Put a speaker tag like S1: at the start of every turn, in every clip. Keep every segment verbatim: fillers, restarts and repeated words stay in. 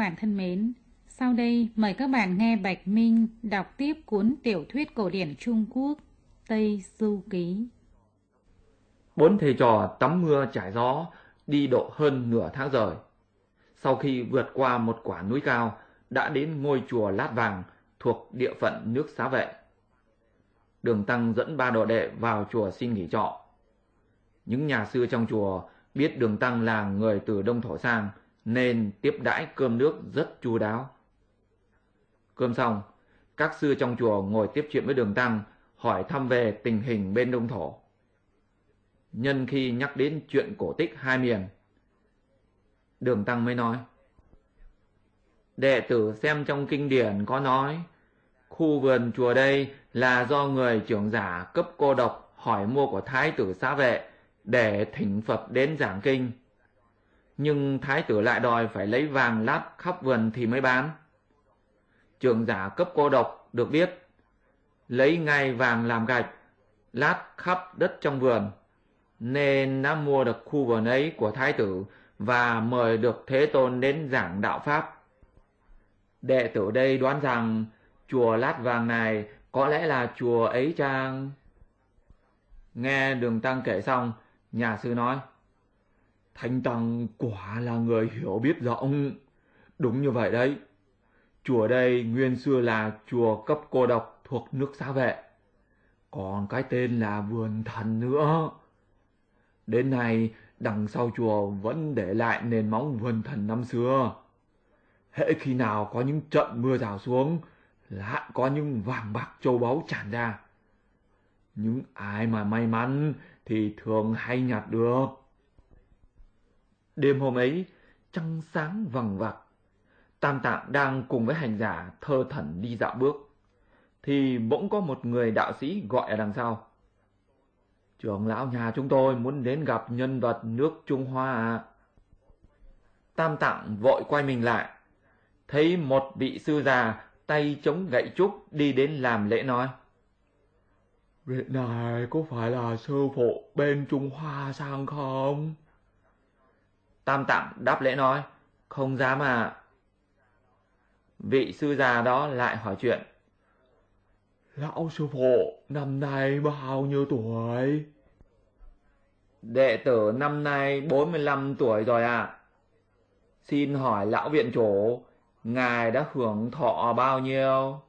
S1: bạn thân mến, sau đây mời các bạn nghe Bạch Minh đọc tiếp cuốn tiểu thuyết cổ điển Trung Quốc Tây Du Ký.
S2: Bốn thầy trò tắm mưa trải gió đi độ hơn nửa tháng rồi. Sau khi vượt qua một quả núi cao, đã đến ngôi chùa Lát Vàng thuộc địa phận nước Xá Vệ. Đường Tăng dẫn ba đồ đệ vào chùa xin nghỉ trọ. Những nhà sư trong chùa biết Đường Tăng là người từ Đông Thổ sang nên tiếp đãi cơm nước rất chu đáo. Cơm xong, các sư trong chùa ngồi tiếp chuyện với Đường Tăng, hỏi thăm về tình hình bên Đông Thổ. Nhân khi nhắc đến chuyện cổ tích hai miền, Đường Tăng mới nói: đệ tử xem trong kinh điển có nói, khu vườn chùa đây là do người trưởng giả cấp cô độc hỏi mua của Thái tử Xá Vệ để thỉnh Phật đến giảng kinh. Nhưng Thái tử lại đòi phải lấy vàng lát khắp vườn thì mới bán. Trưởng giả cấp cô độc được biết, lấy ngay vàng làm gạch, lát khắp đất trong vườn, nên đã mua được khu vườn ấy của Thái tử và mời được Thế Tôn đến giảng đạo Pháp. Đệ tử đây đoán rằng chùa Lát Vàng này có lẽ là chùa ấy chăng? Nghe Đường Tăng kể xong, nhà sư nói: Thánh Tăng quả là người hiểu biết rộng. Đúng như vậy đấy. Chùa đây nguyên xưa là chùa cấp cô độc thuộc nước Xá Vệ, còn cái tên là Vườn Thần nữa. Đến nay đằng sau chùa vẫn để lại nền móng Vườn Thần năm xưa. Hễ khi nào có những trận mưa rào xuống, lại có những vàng bạc châu báu tràn ra. Những ai mà may mắn thì thường hay nhặt được. Đêm hôm ấy, trăng sáng vằng vặc, Tam Tạng đang cùng với hành giả thơ thẩn đi dạo bước, thì bỗng có một người đạo sĩ gọi ở đằng sau: trưởng lão nhà chúng tôi muốn đến gặp nhân vật nước Trung Hoa ạ. Tam Tạng vội quay mình lại, thấy một vị sư già tay chống gậy trúc đi đến làm lễ, nói: vị này có phải là sư phụ bên Trung Hoa sang không? Tam Tạng đáp lễ nói: không dám ạ. Vị sư già đó lại hỏi chuyện: lão sư phụ năm nay bao nhiêu tuổi? Đệ tử năm nay bốn mươi lăm tuổi rồi ạ. À. Xin hỏi lão viện chủ, ngài đã hưởng thọ bao nhiêu?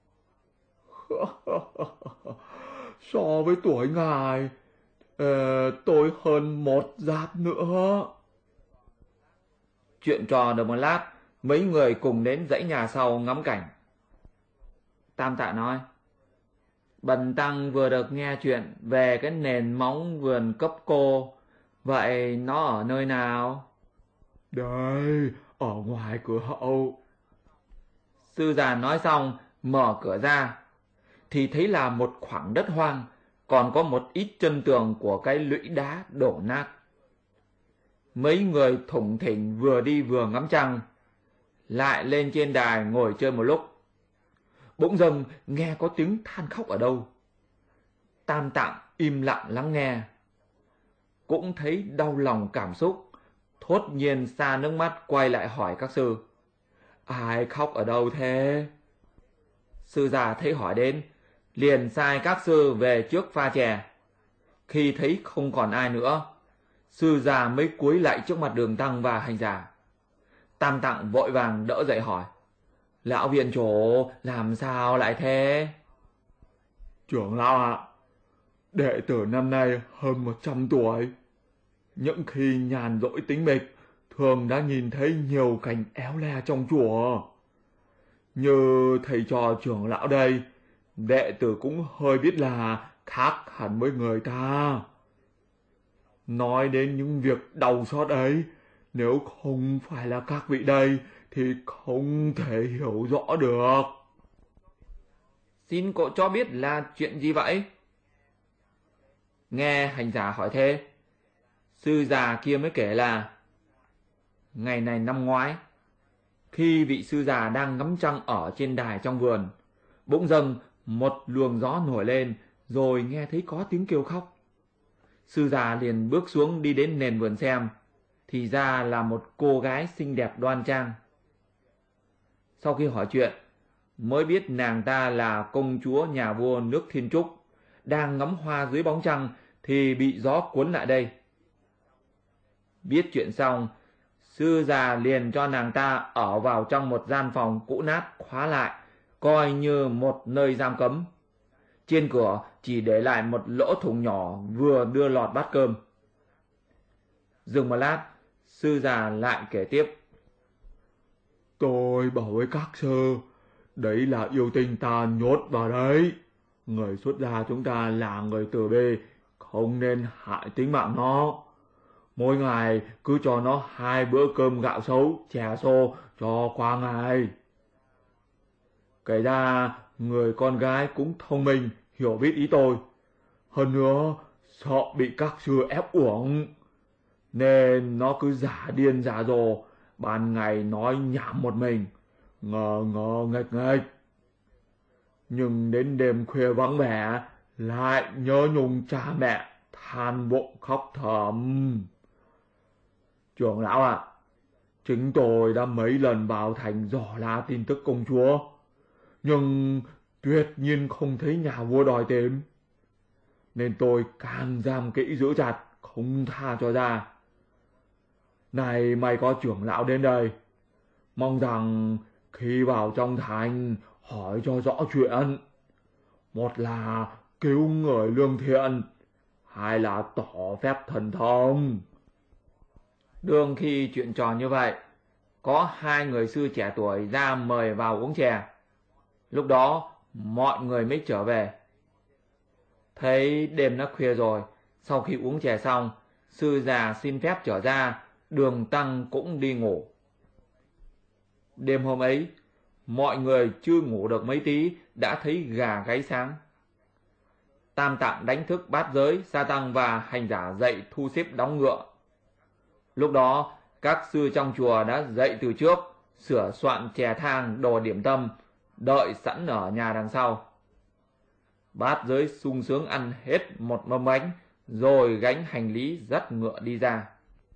S2: So với tuổi ngài, ờ, tôi hơn một giáp nữa. Chuyện trò được một lát, mấy người cùng đến dãy nhà sau ngắm cảnh. Tam Tạng nói: bần tăng vừa được nghe chuyện về cái nền móng vườn cấp cô, vậy nó ở nơi nào? Đây, ở ngoài cửa hậu. Sư già nói xong mở cửa ra, thì thấy là một khoảng đất hoang, còn có một ít chân tường của cái lũy đá đổ nát. Mấy người thủng thỉnh vừa đi vừa ngắm trăng, lại lên trên đài ngồi chơi một lúc. Bỗng dưng nghe có tiếng than khóc ở đâu. Tam Tạng im lặng lắng nghe, cũng thấy đau lòng cảm xúc, thốt nhiên xa nước mắt quay lại hỏi các sư: ai khóc ở đâu thế? Sư già thấy hỏi đến, liền sai các sư về trước pha chè. Khi thấy không còn ai nữa, sư già mới cúi lại trước mặt Đường Tăng và hành giả. Tam Tạng vội vàng đỡ dậy hỏi: lão viện chủ làm sao lại thế? Trưởng lão ạ, à, đệ tử năm nay hơn một trăm tuổi. Những khi nhàn rỗi tĩnh mịch, thường đã nhìn thấy nhiều cảnh éo le trong chùa. Như thầy trò trưởng lão đây, đệ tử cũng hơi biết là khác hẳn với người ta. Nói đến những việc đau xót ấy, nếu không phải là các vị đây thì không thể hiểu rõ được. Xin cậu cho biết là chuyện gì vậy? Nghe hành giả hỏi thế, sư già kia mới kể là: ngày này năm ngoái, khi vị sư già đang ngắm trăng ở trên đài trong vườn, bỗng dưng một luồng gió nổi lên, rồi nghe thấy có tiếng kêu khóc. Sư già liền bước xuống đi đến nền vườn xem, thì ra là một cô gái xinh đẹp đoan trang. Sau khi hỏi chuyện, mới biết nàng ta là công chúa nhà vua nước Thiên Trúc, đang ngắm hoa dưới bóng trăng thì bị gió cuốn lại đây. Biết chuyện xong, sư già liền cho nàng ta ở vào trong một gian phòng cũ nát khóa lại, coi như một nơi giam cấm. Trên cửa chỉ để lại một lỗ thủng nhỏ vừa đưa lọt bát cơm. Dừng một lát, sư già lại kể tiếp.
S3: Tôi bảo với các sư, đấy là yêu tinh ta nhốt vào đấy. Người xuất gia chúng ta là người từ bi, không nên hại tính mạng nó. Mỗi ngày cứ cho nó hai bữa cơm gạo xấu, chè xô cho qua ngày. Kể ra, người con gái cũng thông minh, hiểu biết ý tôi. Hơn nữa, sợ bị các sư ép uổng, nên nó cứ giả điên giả dồ, ban ngày nói nhảm một mình, ngờ ngờ nghệch nghệch. Nhưng đến đêm khuya vắng vẻ, lại nhớ nhung cha mẹ, than bụng khóc thầm. Trưởng lão ạ, à, chính tôi đã mấy lần vào thành dò la tin tức công chúa, nhưng tuyệt nhiên không thấy nhà vua đòi tìm, nên tôi càng giam kỹ giữ chặt, không tha cho ra. Này may có trưởng lão đến đây, mong rằng khi vào trong thành hỏi cho rõ chuyện. Một là cứu người lương thiện, hai là tỏ phép thần thông.
S2: Đương khi chuyện trò như vậy, có hai người sư trẻ tuổi ra mời vào uống chè. Lúc đó mọi người mới trở về. Thấy đêm đã khuya rồi, sau khi uống chè xong, sư già xin phép trở ra, Đường Tăng cũng đi ngủ. Đêm hôm ấy, mọi người chưa ngủ được mấy tí đã thấy gà gáy sáng. Tam Tạng đánh thức Bát Giới, Sa Tăng và hành giả dậy thu xếp đóng ngựa. Lúc đó, các sư trong chùa đã dậy từ trước, sửa soạn chè thang, đồ điểm tâm, đợi sẵn ở nhà đằng sau. Bát Giới sung sướng ăn hết một mâm bánh, rồi gánh hành lý dắt ngựa đi ra.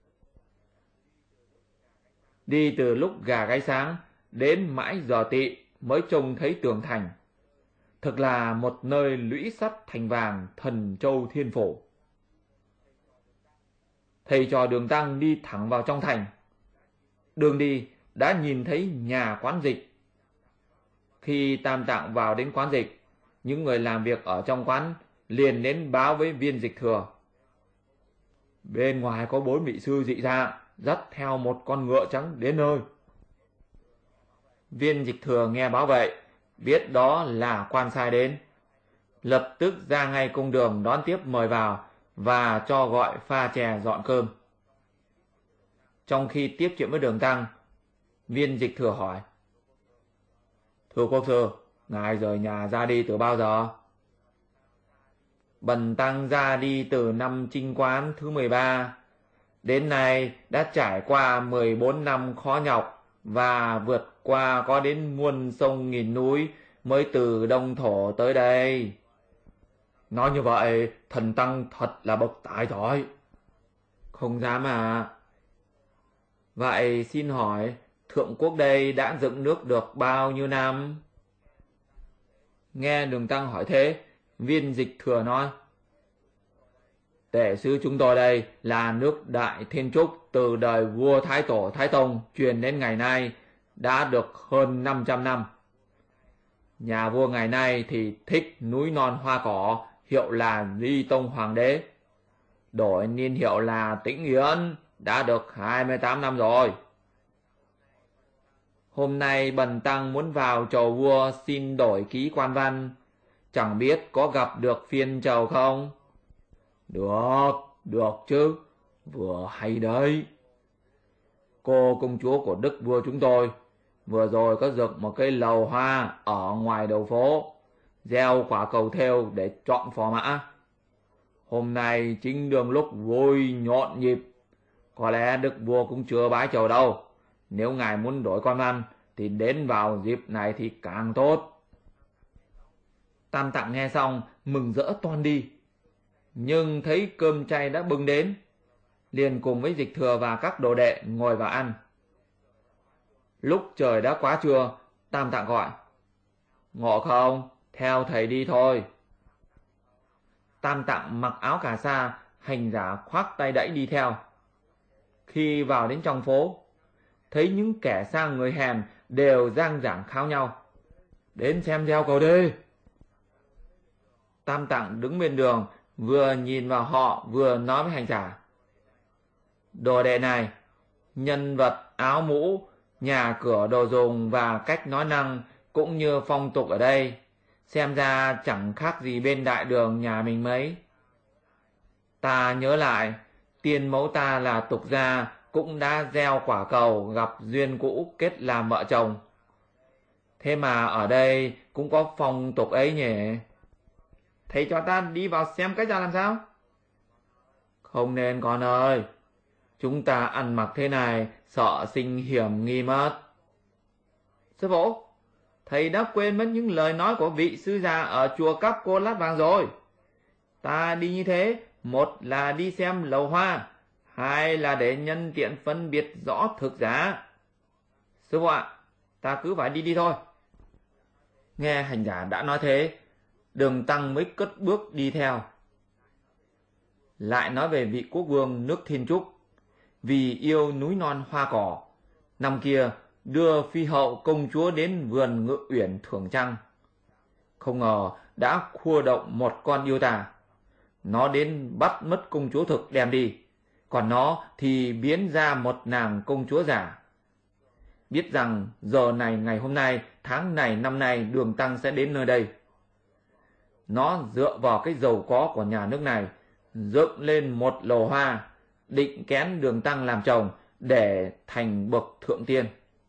S2: Đi từ lúc gà gáy sáng, đến mãi giờ tỵ mới trông thấy tường thành. Thực là một nơi lũy sắt thành vàng, thần châu thiên phổ. Thầy trò Đường Tăng đi thẳng vào trong thành. Đường đi đã nhìn thấy nhà quán dịch. Khi Tam Tạng vào đến quán dịch, những người làm việc ở trong quán liền đến báo với Viên Dịch Thừa. Bên ngoài có bốn vị sư dị dạng dắt theo một con ngựa trắng đến nơi. Viên Dịch Thừa nghe báo vậy, biết đó là quan sai đến, lập tức ra ngay cung đường đón tiếp mời vào và cho gọi pha chè dọn cơm. Trong khi tiếp chuyện với Đường Tăng, Viên Dịch Thừa hỏi: Thưa quốc sư, ngài rời nhà ra đi từ bao giờ? Bần tăng ra đi từ năm Chinh Quán thứ mười ba. Đến nay đã trải qua mười bốn năm khó nhọc và vượt qua có đến muôn sông nghìn núi mới từ Đông Thổ tới đây.
S3: Nói như vậy, thần tăng thật là bậc tài giỏi.
S2: Không dám à. Vậy xin hỏi, thượng quốc đây đã dựng nước được bao nhiêu năm? Nghe Đường Tăng hỏi thế, Viên Dịch Thừa nói: Tể sư chúng tôi đây là nước Đại Thiên Trúc, từ đời vua Thái Tổ Thái Tông truyền đến ngày nay đã được hơn năm trăm năm. Nhà vua ngày nay thì thích núi non hoa cỏ, hiệu là Di Tông Hoàng đế. Đổi niên hiệu là Tĩnh Yến, đã được hai mươi tám năm rồi. Hôm nay bần tăng muốn vào chầu vua xin đổi ký quan văn, chẳng biết có gặp được phiên chầu không?
S3: Được, được chứ, vừa hay đấy.
S2: Cô công chúa của đức vua chúng tôi vừa rồi có rực một cây lầu hoa ở ngoài đầu phố, gieo quả cầu thêu để chọn phò mã. Hôm nay chính đường lúc vui nhộn nhịp, có lẽ đức vua cũng chưa bái chầu đâu. Nếu ngài muốn đổi quan văn thì đến vào dịp này thì càng tốt. Tam Tạng nghe xong mừng rỡ toan đi, nhưng thấy cơm chay đã bưng đến, liền cùng với Dịch Thừa và các đồ đệ ngồi vào ăn. Lúc trời đã quá trưa, Tam Tạng gọi. Ngộ không, theo thầy đi thôi. Tam Tạng mặc áo cà sa, hành giả khoác tay đẫy đi theo. Khi vào đến trong phố, thấy những kẻ sang người hèn đều giang giảng khao nhau. Đến xem gieo cầu đi. Tam Tạng đứng bên đường, vừa nhìn vào họ vừa nói với hành giả. Đồ đệ này, nhân vật, áo mũ, nhà cửa đồ dùng và cách nói năng cũng như phong tục ở đây, xem ra chẳng khác gì bên đại đường nhà mình mấy. Ta nhớ lại, tiên mẫu ta là Tục Gia cũng đã gieo quả cầu gặp duyên cũ kết làm vợ chồng. Thế mà ở đây cũng có phong tục ấy nhỉ? Thầy cho ta đi vào xem cách ra làm sao? Không nên con ơi. Chúng ta ăn mặc thế này sợ sinh hiểm nghi mất. Sư phụ, thầy đã quên mất những lời nói của vị sư già ở chùa Cáp Cô Lát Vàng rồi. Ta đi như thế, một là đi xem lầu hoa, hai là để nhân tiện phân biệt rõ thực giả. Sư phụ ạ, ta cứ phải đi đi thôi. Nghe hành giả đã nói thế, Đường Tăng mới cất bước đi theo. Lại nói về vị quốc vương nước Thiên Trúc, vì yêu núi non hoa cỏ, năm kia đưa phi hậu công chúa đến vườn Ngự Uyển thưởng trăng. Không ngờ đã khua động một con yêu tà. Nó đến bắt mất công chúa thực đem đi, còn nó thì biến ra một nàng công chúa giả. Biết rằng giờ này ngày hôm nay, tháng này năm nay Đường Tăng sẽ đến nơi đây. Nó dựa vào cái giàu có của nhà nước này, dựng lên một lầu hoa, định kén Đường Tăng làm chồng để thành bậc thượng tiên.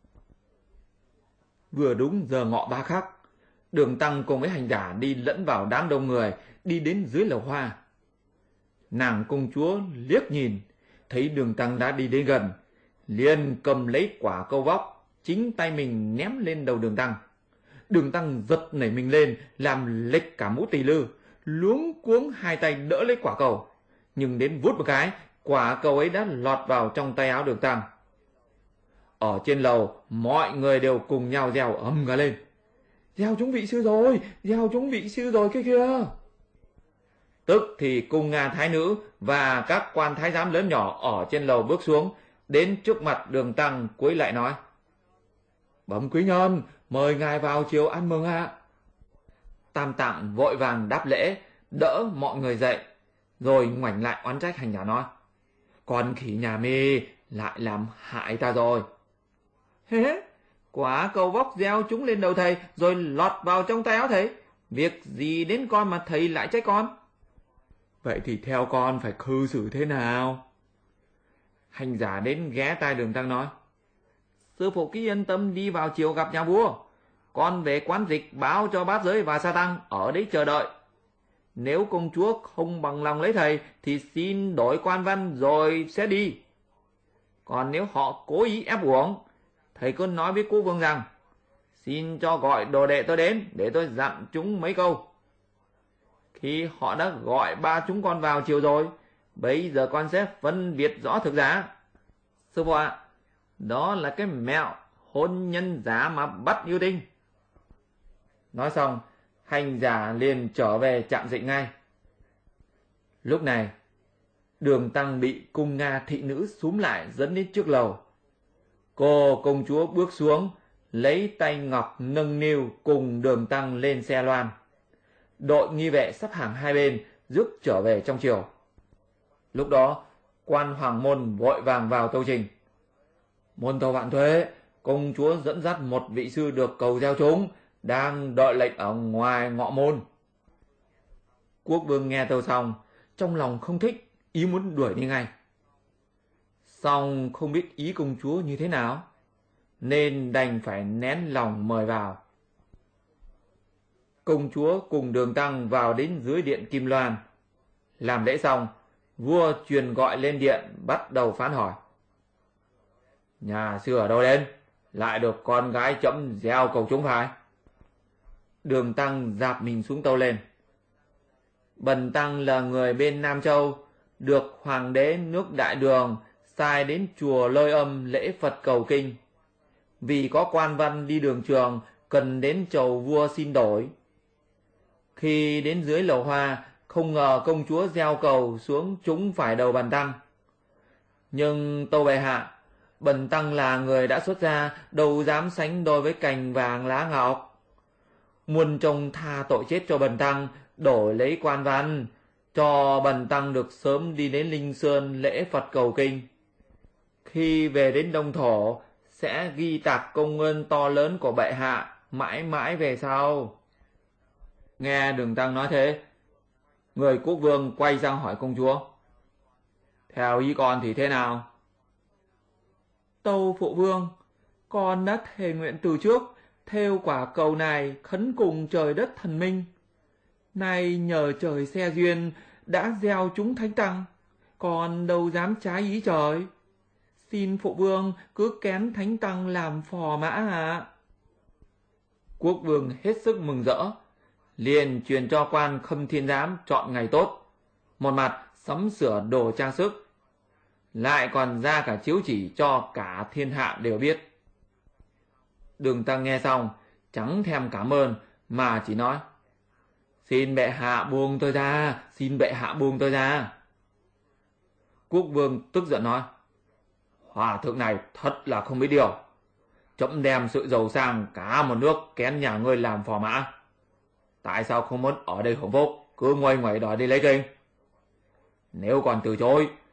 S2: Vừa đúng giờ ngọ ba khắc, Đường Tăng cùng với hành giả đi lẫn vào đám đông người, đi đến dưới lầu hoa. Nàng công chúa liếc nhìn, thấy Đường Tăng đã đi đến gần, liền cầm lấy quả câu vóc, chính tay mình ném lên đầu Đường Tăng. Đường Tăng giật nảy mình lên, làm lệch cả mũ tỳ lư, luống cuống hai tay đỡ lấy quả cầu. Nhưng đến vút một cái, quả cầu ấy đã lọt vào trong tay áo Đường Tăng. Ở trên lầu, mọi người đều cùng nhau reo ầm cả lên. Gieo chúng vị sư rồi, gieo chúng vị sư rồi kia kìa. Tức thì cung Nga thái nữ và các quan thái giám lớn nhỏ ở trên lầu bước xuống, đến trước mặt Đường Tăng cúi lại nói. Bẩm quý nhân, mời ngài vào chiều ăn mừng ạ. Tam Tạng vội vàng đáp lễ, đỡ mọi người dậy, rồi ngoảnh lại oán trách hành giả nói. Con khỉ nhà mi lại làm hại ta rồi. Hế, quả cầu vóc gieo chúng lên đầu thầy rồi lọt vào trong tay áo thầy. Việc gì đến con mà thầy lại trách con? Vậy thì theo con phải cư xử thế nào? Hành giả đến ghé tai Đường Tăng nói. Sư phụ cứ yên tâm đi vào chiều gặp nhà vua. Con về quán dịch báo cho bát giới và sa tăng ở đấy chờ đợi. Nếu công chúa không bằng lòng lấy thầy thì xin đổi quan văn rồi sẽ đi. Còn nếu họ cố ý ép uổng, thầy cứ nói với quốc vương rằng xin cho gọi đồ đệ tôi đến để tôi dặn chúng mấy câu. Khi họ đã gọi ba chúng con vào chiều rồi, bây giờ con sẽ phân biệt rõ thực giả. Sư phụ ạ, đó là cái mẹo hôn nhân giả mà bắt yêu tinh. Nói xong, hành giả liền trở về trạm dịch ngay. Lúc này, Đường Tăng bị cung Nga thị nữ xúm lại dẫn đến trước lầu. Cô công chúa bước xuống, lấy tay ngọc nâng niu cùng Đường Tăng lên xe loan. Đội nghi vệ sắp hàng hai bên rước trở về trong triều. Lúc đó, quan hoàng môn vội vàng vào tâu trình. Môn tâu vạn thuế, công chúa dẫn dắt một vị sư được cầu gieo chúng, đang đợi lệnh ở ngoài ngọ môn. Quốc vương nghe tâu xong, trong lòng không thích, ý muốn đuổi đi ngay. Xong không biết ý công chúa như thế nào, nên đành phải nén lòng mời vào. Công chúa cùng Đường Tăng vào đến dưới điện Kim Loan. Làm lễ xong, vua truyền gọi lên điện bắt đầu phán hỏi. Nhà sư ở đâu đến? Lại được con gái chấm gieo cầu chúng phải? Đường Tăng dạp mình xuống tâu lên. Bần tăng là người bên Nam Châu, được hoàng đế nước Đại Đường sai đến chùa Lôi Âm lễ Phật cầu kinh. Vì có quan văn đi đường trường cần đến chầu vua xin đổi. Khi đến dưới lầu hoa, không ngờ công chúa gieo cầu xuống trúng phải đầu Bần tăng. Nhưng tâu bệ hạ, Bần tăng là người đã xuất gia, đâu dám sánh đôi với cành vàng lá ngọc. Muôn trông tha tội chết cho Bần tăng, đổi lấy quan văn, cho Bần tăng được sớm đi đến Linh Sơn lễ Phật cầu kinh. Khi về đến Đông Thổ, sẽ ghi tạc công ơn to lớn của bệ hạ mãi mãi về sau. Nghe Đường Tăng nói thế, người quốc vương quay sang hỏi công chúa: theo ý con thì thế nào? Tâu phụ vương, con đã thề nguyện từ trước, thêu quả cầu này khấn cùng trời đất thần minh. Nay nhờ trời xe duyên đã gieo chúng thánh tăng, con đâu dám trái ý trời. Xin phụ vương cứ kén thánh tăng làm phò mã ạ. Quốc vương hết sức mừng rỡ, liền truyền cho quan Khâm Thiên Giám chọn ngày tốt, một mặt sắm sửa đồ trang sức, lại còn ra cả chiếu chỉ cho cả thiên hạ đều biết. Đường Tăng nghe xong chẳng thèm cảm ơn, mà chỉ nói: xin bệ hạ buông tôi ra, xin bệ hạ buông tôi ra. Quốc vương tức giận nói: hòa thượng này thật là không biết điều. Trẫm đem sự giàu sang cả một nước kén nhà ngươi làm phò mã, tại sao không muốn ở đây hưởng phúc, cứ ngoay ngoẩy đòi đi lấy kinh? Nếu còn từ chối,